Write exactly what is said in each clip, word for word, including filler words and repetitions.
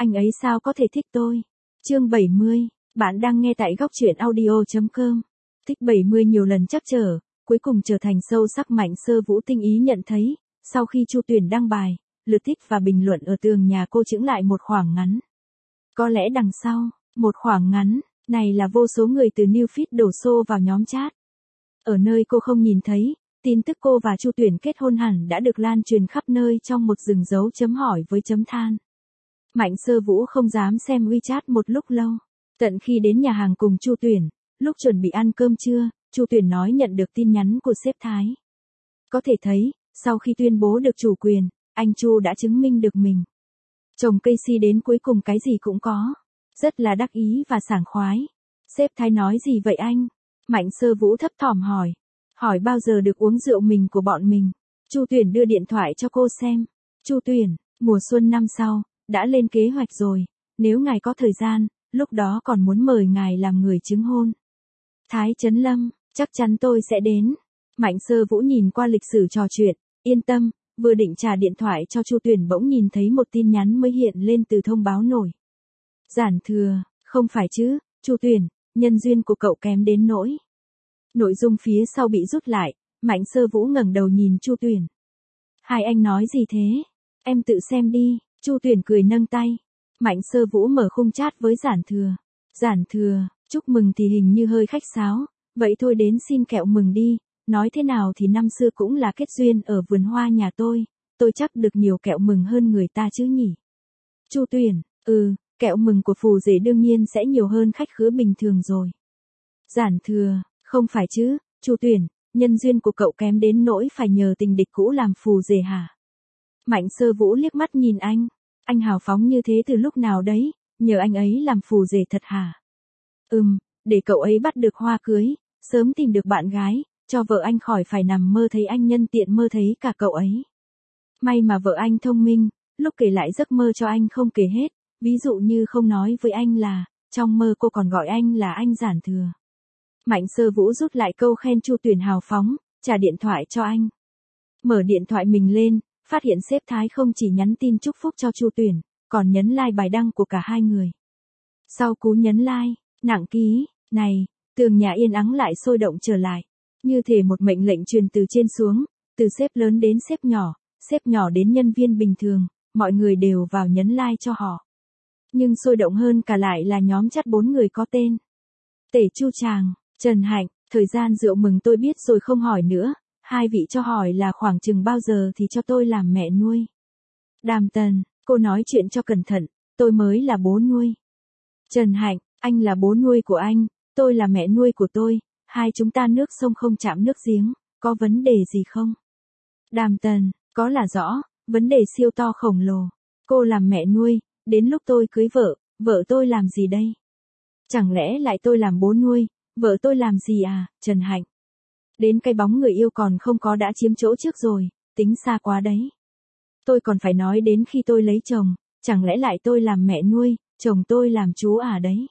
anh ấy sao có thể thích tôi? Chương bảy mươi, bạn đang nghe tại góc truyện audio.com. Thích bảy mươi nhiều lần trắc trở, cuối cùng trở thành sâu sắc. Mạnh Sơ Vũ tinh ý nhận thấy, sau khi Chu Tuyền đăng bài, lượt thích và bình luận ở tường nhà cô chững lại một khoảng ngắn. Có lẽ đằng sau, một khoảng ngắn, này là vô số người từ new feed đổ xô vào nhóm chat. Ở nơi cô không nhìn thấy, tin tức cô và Chu Tuyền kết hôn hẳn đã được lan truyền khắp nơi trong một rừng dấu chấm hỏi với chấm than. Mạnh Sơ Vũ không dám xem WeChat một lúc lâu, tận khi đến nhà hàng cùng Chu Tuyền, lúc chuẩn bị ăn cơm trưa, Chu Tuyền nói nhận được tin nhắn của sếp Thái. Có thể thấy, sau khi tuyên bố được chủ quyền, anh Chu đã chứng minh được mình. Chồng Casey đến cuối cùng cái gì cũng có, rất là đắc ý và sảng khoái. Sếp Thái nói gì vậy anh? Mạnh Sơ Vũ thấp thỏm hỏi. Hỏi bao giờ được uống rượu mình của bọn mình. Chu Tuyền đưa điện thoại cho cô xem. Chu Tuyền, mùa xuân năm sau, đã lên kế hoạch rồi. Nếu ngài có thời gian, lúc đó còn muốn mời ngài làm người chứng hôn. Thái Chấn Lâm, chắc chắn tôi sẽ đến. Mạnh Sơ Vũ nhìn qua lịch sử trò chuyện, yên tâm, vừa định trả điện thoại cho Chu Tuyền bỗng nhìn thấy một tin nhắn mới hiện lên từ thông báo nổi. Giản Thừa, không phải chứ, Chu Tuyền, nhân duyên của cậu kém đến nỗi. Nội dung phía sau bị rút lại, Mạnh Sơ Vũ ngẩng đầu nhìn Chu Tuyền. Hai anh nói gì thế? Em tự xem đi, Chu Tuyền cười nâng tay. Mạnh Sơ Vũ mở khung chat với Giản Thừa. Giản Thừa, chúc mừng thì hình như hơi khách sáo, vậy thôi đến xin kẹo mừng đi, nói thế nào thì năm xưa cũng là kết duyên ở vườn hoa nhà tôi, tôi chắc được nhiều kẹo mừng hơn người ta chứ nhỉ. Chu Tuyền, ừ, kẹo mừng của phù rể đương nhiên sẽ nhiều hơn khách khứa bình thường rồi. Giản Thừa, không phải chứ, Chu Tuyền, nhân duyên của cậu kém đến nỗi phải nhờ tình địch cũ làm phù rể hả? Mạnh Sơ Vũ liếc mắt nhìn anh, anh hào phóng như thế từ lúc nào đấy, nhờ anh ấy làm phù rể thật hả? Ừm, để cậu ấy bắt được hoa cưới, sớm tìm được bạn gái, cho vợ anh khỏi phải nằm mơ thấy anh nhân tiện mơ thấy cả cậu ấy. May mà vợ anh thông minh, lúc kể lại giấc mơ cho anh không kể hết, ví dụ như không nói với anh là, trong mơ cô còn gọi anh là anh Giản Thừa. Mạnh Sơ Vũ rút lại câu khen Chu Tuyền hào phóng, trả điện thoại cho anh. Mở điện thoại mình lên, phát hiện sếp Thái không chỉ nhắn tin chúc phúc cho Chu Tuyền, còn nhấn like bài đăng của cả hai người. Sau cú nhấn like, nặng ký, này, tường nhà yên ắng lại sôi động trở lại. Như thể một mệnh lệnh truyền từ trên xuống, từ sếp lớn đến sếp nhỏ, sếp nhỏ đến nhân viên bình thường, mọi người đều vào nhấn like cho họ. Nhưng sôi động hơn cả lại là nhóm chat bốn người có tên. Tể Chu Tràng, Trần Hạnh, thời gian rượu mừng tôi biết rồi không hỏi nữa, hai vị cho hỏi là khoảng chừng bao giờ thì cho tôi làm mẹ nuôi. Đàm Tần, cô nói chuyện cho cẩn thận, tôi mới là bố nuôi. Trần Hạnh, anh là bố nuôi của anh, tôi là mẹ nuôi của tôi, hai chúng ta nước sông không chạm nước giếng, có vấn đề gì không? Đàm Tần, có là rõ, vấn đề siêu to khổng lồ. Cô làm mẹ nuôi, đến lúc tôi cưới vợ, vợ tôi làm gì đây? Chẳng lẽ lại tôi làm bố nuôi, vợ tôi làm gì à, Trần Hạnh? Đến cái bóng người yêu còn không có đã chiếm chỗ trước rồi, tính xa quá đấy. Tôi còn phải nói đến khi tôi lấy chồng, chẳng lẽ lại tôi làm mẹ nuôi, chồng tôi làm chú à đấy?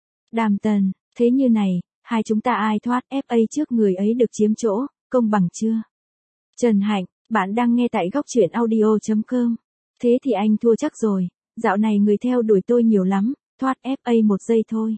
Đàm Tần, thế như này, hai chúng ta ai thoát ép a trước người ấy được chiếm chỗ, công bằng chưa? Trần Hạnh, bạn đang nghe tại góc truyện audio.com. Thế thì anh thua chắc rồi, dạo này người theo đuổi tôi nhiều lắm, thoát ép a một giây thôi.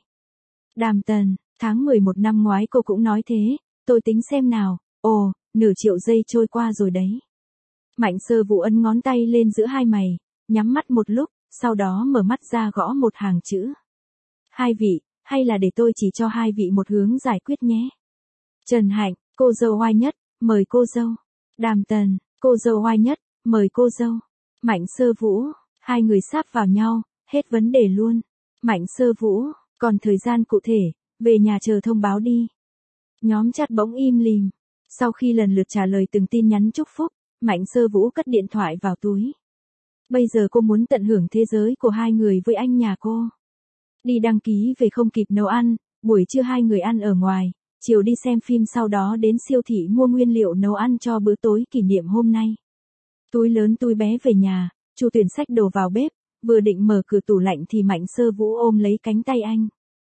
Đàm Tần, tháng mười một năm ngoái cô cũng nói thế, tôi tính xem nào, ồ, nửa triệu giây trôi qua rồi đấy. Mạnh Sơ Vũ ấn ngón tay lên giữa hai mày, nhắm mắt một lúc, sau đó mở mắt ra gõ một hàng chữ. Hai vị, hay là để tôi chỉ cho hai vị một hướng giải quyết nhé. Trần Hạnh, cô dâu oai nhất, mời cô dâu. Đàm Tần, cô dâu oai nhất, mời cô dâu. Mạnh Sơ Vũ, hai người sáp vào nhau, hết vấn đề luôn. Mạnh Sơ Vũ, còn thời gian cụ thể, về nhà chờ thông báo đi. Nhóm chat bỗng im lìm. Sau khi lần lượt trả lời từng tin nhắn chúc phúc, Mạnh Sơ Vũ cất điện thoại vào túi. Bây giờ cô muốn tận hưởng thế giới của hai người với anh nhà cô. Đi đăng ký về không kịp nấu ăn, buổi trưa hai người ăn ở ngoài, chiều đi xem phim sau đó đến siêu thị mua nguyên liệu nấu ăn cho bữa tối kỷ niệm hôm nay. Túi lớn túi bé về nhà, Chu Tuyền xách đồ vào bếp, vừa định mở cửa tủ lạnh thì Mạnh Sơ Vũ ôm lấy cánh tay anh.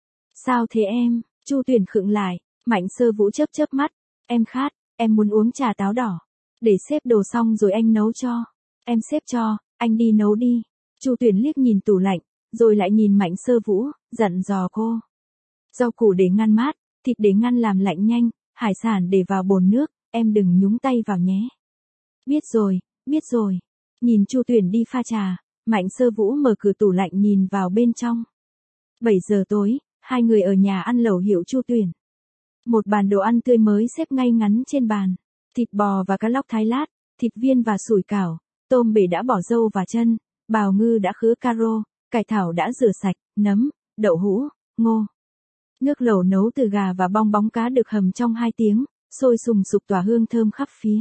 Sao thế em? Chu Tuyền khựng lại, Mạnh Sơ Vũ chớp chớp mắt, em khát, em muốn uống trà táo đỏ. Để xếp đồ xong rồi anh nấu cho. Em xếp cho, anh đi nấu đi. Chu Tuyền liếc nhìn tủ lạnh, rồi lại nhìn Mạnh Sơ Vũ, dặn dò cô. Rau củ để ngăn mát, thịt để ngăn làm lạnh nhanh, hải sản để vào bồn nước, em đừng nhúng tay vào nhé. Biết rồi, biết rồi. Nhìn Chu Tuyển đi pha trà, Mạnh Sơ Vũ mở cửa tủ lạnh nhìn vào bên trong. bảy giờ tối, hai người ở nhà ăn lẩu hiệu Chu Tuyển. Một bàn đồ ăn tươi mới xếp ngay ngắn trên bàn. Thịt bò và cá lóc thái lát, thịt viên và sủi cảo, tôm bể đã bỏ dâu và chân, bào ngư đã khứa caro, cải thảo đã rửa sạch, nấm, đậu hũ, ngô. Nước lẩu nấu từ gà và bong bóng cá được hầm trong hai tiếng, sôi sùng sục tỏa hương thơm khắp phía.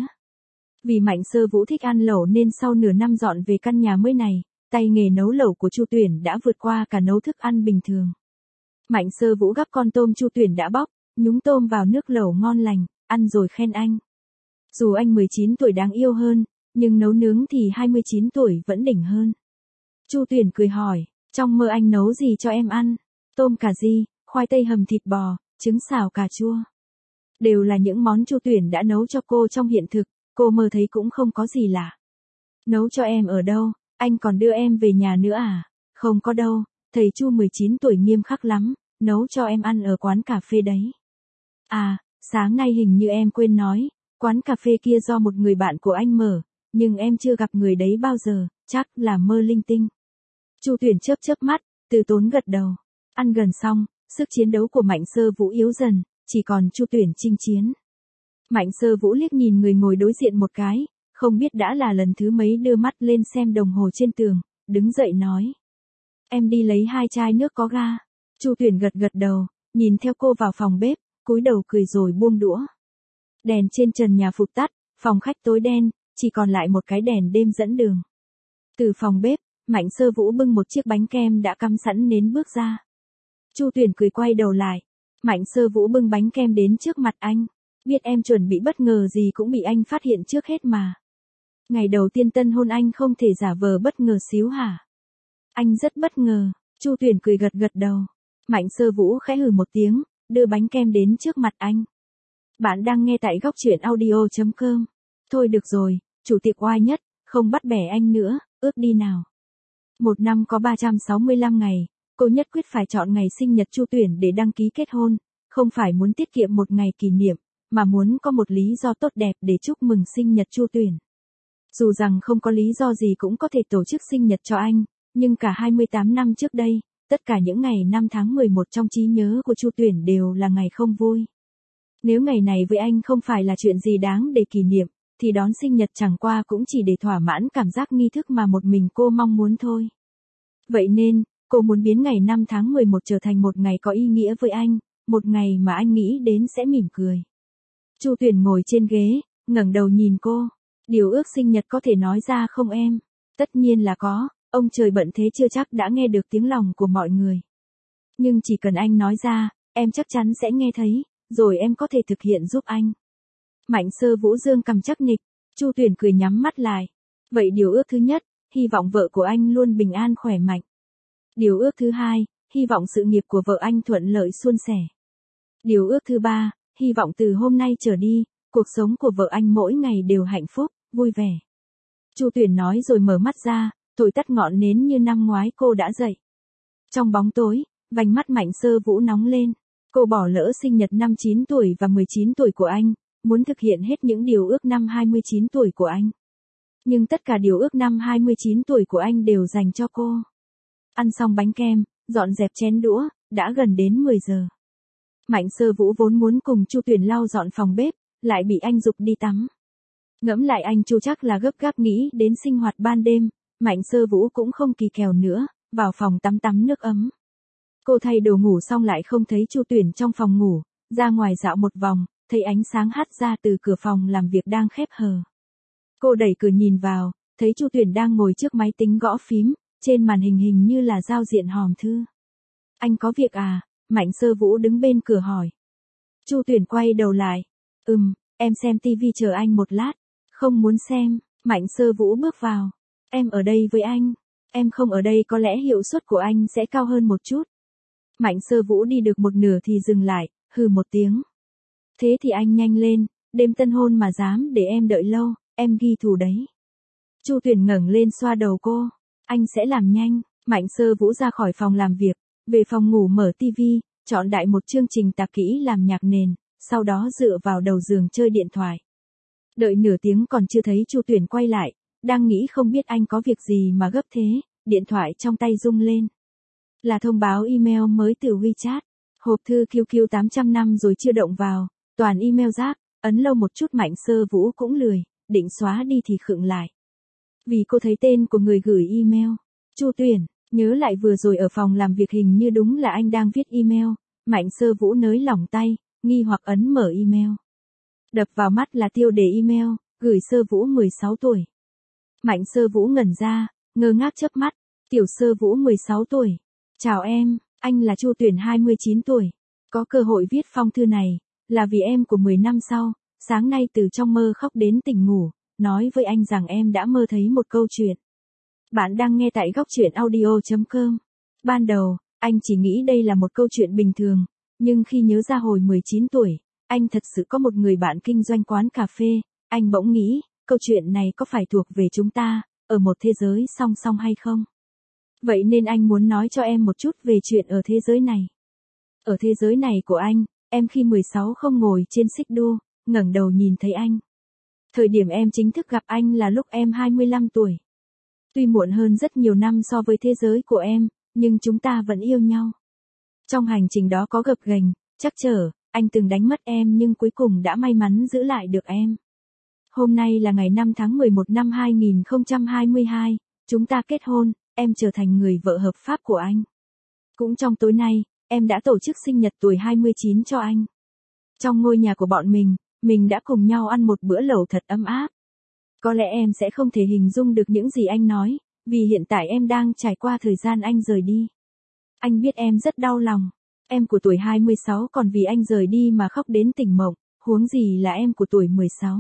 Vì Mạnh Sơ Vũ thích ăn lẩu nên sau nửa năm dọn về căn nhà mới này, tay nghề nấu lẩu của Chu Tuyển đã vượt qua cả nấu thức ăn bình thường. Mạnh Sơ Vũ gắp con tôm Chu Tuyển đã bóc, nhúng tôm vào nước lẩu ngon lành, ăn rồi khen anh. Dù anh mười chín tuổi đáng yêu hơn, nhưng nấu nướng thì hai mươi chín tuổi vẫn đỉnh hơn. Chu Tuyển cười hỏi, trong mơ anh nấu gì cho em ăn? Tôm cà ri, khoai tây hầm thịt bò, trứng xào cà chua. Đều là những món Chu Tuyển đã nấu cho cô trong hiện thực, cô mơ thấy cũng không có gì lạ. Nấu cho em ở đâu, anh còn đưa em về nhà nữa à? Không có đâu, thầy Chu mười chín tuổi nghiêm khắc lắm, nấu cho em ăn ở quán cà phê đấy. À, sáng nay hình như em quên nói, quán cà phê kia do một người bạn của anh mở, nhưng em chưa gặp người đấy bao giờ, chắc là mơ linh tinh. Chu Tuyển chớp chớp mắt, từ tốn gật đầu. Ăn gần xong, sức chiến đấu của Mạnh Sơ Vũ yếu dần, chỉ còn Chu Tuyển chinh chiến. Mạnh Sơ Vũ liếc nhìn người ngồi đối diện một cái, không biết đã là lần thứ mấy đưa mắt lên xem đồng hồ trên tường, đứng dậy nói. Em đi lấy hai chai nước có ga. Chu Tuyển gật gật đầu, nhìn theo cô vào phòng bếp, cúi đầu cười rồi buông đũa. Đèn trên trần nhà phụt tắt, phòng khách tối đen, chỉ còn lại một cái đèn đêm dẫn đường. Từ phòng bếp, Mạnh Sơ Vũ bưng một chiếc bánh kem đã cắm sẵn nến bước ra. Chu Tuyển cười quay đầu lại. Mạnh Sơ Vũ bưng bánh kem đến trước mặt anh. Biết em chuẩn bị bất ngờ gì cũng bị anh phát hiện trước hết mà. Ngày đầu tiên tân hôn anh không thể giả vờ bất ngờ xíu hả? Anh rất bất ngờ. Chu Tuyển cười gật gật đầu. Mạnh Sơ Vũ khẽ hừ một tiếng, đưa bánh kem đến trước mặt anh. Bạn đang nghe tại góc truyện audio chấm com. Thôi được rồi, chủ tiệc oai nhất, không bắt bẻ anh nữa, ước đi nào. Một năm có ba trăm sáu mươi lăm ngày, cô nhất quyết phải chọn ngày sinh nhật Chu Tuyển để đăng ký kết hôn, không phải muốn tiết kiệm một ngày kỷ niệm, mà muốn có một lý do tốt đẹp để chúc mừng sinh nhật Chu Tuyển. Dù rằng không có lý do gì cũng có thể tổ chức sinh nhật cho anh, nhưng cả hai mươi tám năm trước đây, tất cả những ngày năm tháng mười một trong trí nhớ của Chu Tuyển đều là ngày không vui. Nếu ngày này với anh không phải là chuyện gì đáng để kỷ niệm, thì đón sinh nhật chẳng qua cũng chỉ để thỏa mãn cảm giác nghi thức mà một mình cô mong muốn thôi. Vậy nên, cô muốn biến ngày năm tháng mười một trở thành một ngày có ý nghĩa với anh, một ngày mà anh nghĩ đến sẽ mỉm cười. Chu Tuyển ngồi trên ghế, ngẩng đầu nhìn cô. Điều ước sinh nhật có thể nói ra không em? Tất nhiên là có, ông trời bận thế chưa chắc đã nghe được tiếng lòng của mọi người. Nhưng chỉ cần anh nói ra, em chắc chắn sẽ nghe thấy, rồi em có thể thực hiện giúp anh. Mạnh Sơ Vũ dương cằm chắc nịch, Chu Tuyển cười nhắm mắt lại. Vậy điều ước thứ nhất, hy vọng vợ của anh luôn bình an khỏe mạnh. Điều ước thứ hai, hy vọng sự nghiệp của vợ anh thuận lợi suôn sẻ. Điều ước thứ ba, hy vọng từ hôm nay trở đi, cuộc sống của vợ anh mỗi ngày đều hạnh phúc, vui vẻ. Chu Tuyển nói rồi mở mắt ra, thổi tắt ngọn nến như năm ngoái cô đã dậy. Trong bóng tối, vành mắt Mạnh Sơ Vũ nóng lên. Cô bỏ lỡ sinh nhật năm chín tuổi và mười chín tuổi của anh, muốn thực hiện hết những điều ước năm hai mươi chín tuổi của anh. Nhưng tất cả điều ước năm hai mươi chín tuổi của anh đều dành cho cô. Ăn xong bánh kem, dọn dẹp chén đũa, đã gần đến mười giờ. Mạnh Sơ Vũ vốn muốn cùng Chu Tuyển lau dọn phòng bếp, lại bị anh giục đi tắm. Ngẫm lại anh Chu chắc là gấp gáp nghĩ đến sinh hoạt ban đêm, Mạnh Sơ Vũ cũng không kỳ kèo nữa, vào phòng tắm tắm nước ấm. Cô thay đồ ngủ xong lại không thấy Chu Tuyển trong phòng ngủ, ra ngoài dạo một vòng, thấy ánh sáng hắt ra từ cửa phòng làm việc đang khép hờ. Cô đẩy cửa nhìn vào, thấy Chu Tuyển đang ngồi trước máy tính gõ phím, trên màn hình hình như là giao diện hòm thư. Anh có việc à? Mạnh Sơ Vũ đứng bên cửa hỏi. Chu Tuyển quay đầu lại. Ừm, em xem tivi chờ anh một lát. Không muốn xem. Mạnh Sơ Vũ bước vào. Em ở đây với anh. Em không ở đây có lẽ hiệu suất của anh sẽ cao hơn một chút. Mạnh Sơ Vũ đi được một nửa thì dừng lại, hừ một tiếng. Thế thì anh nhanh lên, đêm tân hôn mà dám để em đợi lâu, em ghi thù đấy. Chu Tuyển ngẩng lên xoa đầu cô. Anh sẽ làm nhanh. Mạnh Sơ Vũ ra khỏi phòng làm việc, về phòng ngủ mở tivi, chọn đại một chương trình tạc kỹ làm nhạc nền, sau đó dựa vào đầu giường chơi điện thoại. Đợi nửa tiếng còn chưa thấy Chu Tuyển quay lại, đang nghĩ không biết anh có việc gì mà gấp thế, điện thoại trong tay rung lên. Là thông báo email mới từ WeChat, hộp thư Q Q tám trăm năm rồi chưa động vào, toàn email rác, ấn lâu một chút Mạnh Sơ Vũ cũng lười, định xóa đi thì khựng lại. Vì cô thấy tên của người gửi email, Chu Tuyển, nhớ lại vừa rồi ở phòng làm việc hình như đúng là anh đang viết email, Mạnh Sơ Vũ nới lỏng tay, nghi hoặc ấn mở email. Đập vào mắt là tiêu đề email, gửi Sơ Vũ mười sáu tuổi. Mạnh Sơ Vũ ngẩn ra, ngơ ngác chớp mắt, tiểu Sơ Vũ mười sáu tuổi. Chào em, anh là Chu Tuyển hai mươi chín tuổi. Có cơ hội viết phong thư này, là vì em của mười năm sau, sáng nay từ trong mơ khóc đến tỉnh ngủ, nói với anh rằng em đã mơ thấy một câu chuyện. Bạn đang nghe tại góc truyện audio chấm com. Ban đầu, anh chỉ nghĩ đây là một câu chuyện bình thường, nhưng khi nhớ ra hồi mười chín tuổi, anh thật sự có một người bạn kinh doanh quán cà phê, anh bỗng nghĩ, câu chuyện này có phải thuộc về chúng ta, ở một thế giới song song hay không? Vậy nên anh muốn nói cho em một chút về chuyện ở thế giới này. Ở thế giới này của anh, em khi mười sáu không ngồi trên xích đu, ngẩng đầu nhìn thấy anh. Thời điểm em chính thức gặp anh là lúc em hai mươi lăm tuổi. Tuy muộn hơn rất nhiều năm so với thế giới của em, nhưng chúng ta vẫn yêu nhau. Trong hành trình đó có gập ghềnh, trắc trở, anh từng đánh mất em nhưng cuối cùng đã may mắn giữ lại được em. Hôm nay là ngày năm tháng mười một năm hai nghìn không trăm hai mươi hai, chúng ta kết hôn, em trở thành người vợ hợp pháp của anh. Cũng trong tối nay, em đã tổ chức sinh nhật tuổi hai mươi chín cho anh. Trong ngôi nhà của bọn mình, mình đã cùng nhau ăn một bữa lẩu thật ấm áp. Có lẽ em sẽ không thể hình dung được những gì anh nói, vì hiện tại em đang trải qua thời gian anh rời đi. Anh biết em rất đau lòng, em của tuổi hai mươi sáu còn vì anh rời đi mà khóc đến tỉnh mộng, huống gì là em của tuổi mười sáu.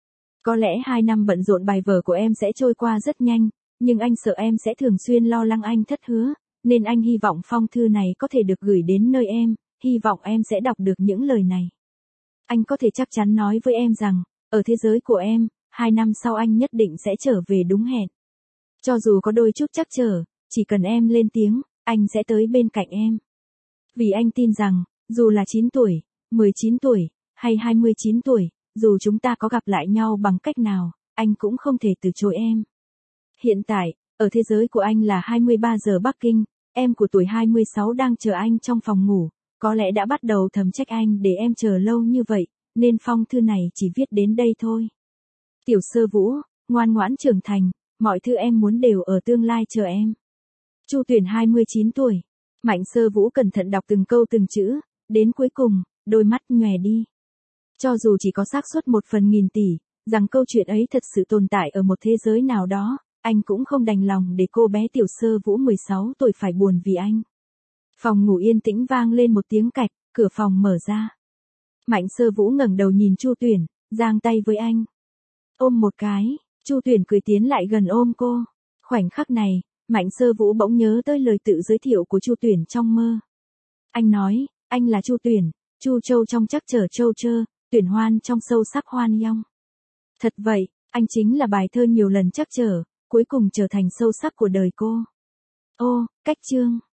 Có lẽ hai năm bận rộn bài vở của em sẽ trôi qua rất nhanh, nhưng anh sợ em sẽ thường xuyên lo lắng anh thất hứa, nên anh hy vọng phong thư này có thể được gửi đến nơi em, hy vọng em sẽ đọc được những lời này. Anh có thể chắc chắn nói với em rằng, ở thế giới của em, hai năm sau anh nhất định sẽ trở về đúng hẹn. Cho dù có đôi chút trắc trở, chỉ cần em lên tiếng, anh sẽ tới bên cạnh em. Vì anh tin rằng, dù là chín tuổi, mười chín tuổi, hay hai mươi chín tuổi, dù chúng ta có gặp lại nhau bằng cách nào, anh cũng không thể từ chối em. Hiện tại, ở thế giới của anh là hai mươi ba giờ Bắc Kinh, em của tuổi hai mươi sáu đang chờ anh trong phòng ngủ, có lẽ đã bắt đầu thầm trách anh để em chờ lâu như vậy, nên phong thư này chỉ viết đến đây thôi. Tiểu Sơ Vũ, ngoan ngoãn trưởng thành, mọi thứ em muốn đều ở tương lai chờ em. Chu Tuyển hai mươi chín tuổi. Mạnh Sơ Vũ cẩn thận đọc từng câu từng chữ, đến cuối cùng, đôi mắt nhòe đi. Cho dù chỉ có xác suất một phần nghìn tỷ, rằng câu chuyện ấy thật sự tồn tại ở một thế giới nào đó, anh cũng không đành lòng để cô bé Tiểu Sơ Vũ mười sáu tuổi phải buồn vì anh. Phòng ngủ yên tĩnh vang lên một tiếng cạch, cửa phòng mở ra. Mạnh Sơ Vũ ngẩng đầu nhìn Chu Tuyển, giang tay với anh. Ôm một cái, Chu Tuyển cười tiến lại gần ôm cô. Khoảnh khắc này, Mạnh Sơ Vũ bỗng nhớ tới lời tự giới thiệu của Chu Tuyển trong mơ. Anh nói, anh là Chu Tuyển, Chu Châu trong trắc trở châu chơ, Tuyển Hoan trong sâu sắc hoan yong. Thật vậy, anh chính là bài thơ nhiều lần trắc trở, cuối cùng trở thành sâu sắc của đời cô. Ô, cách chương.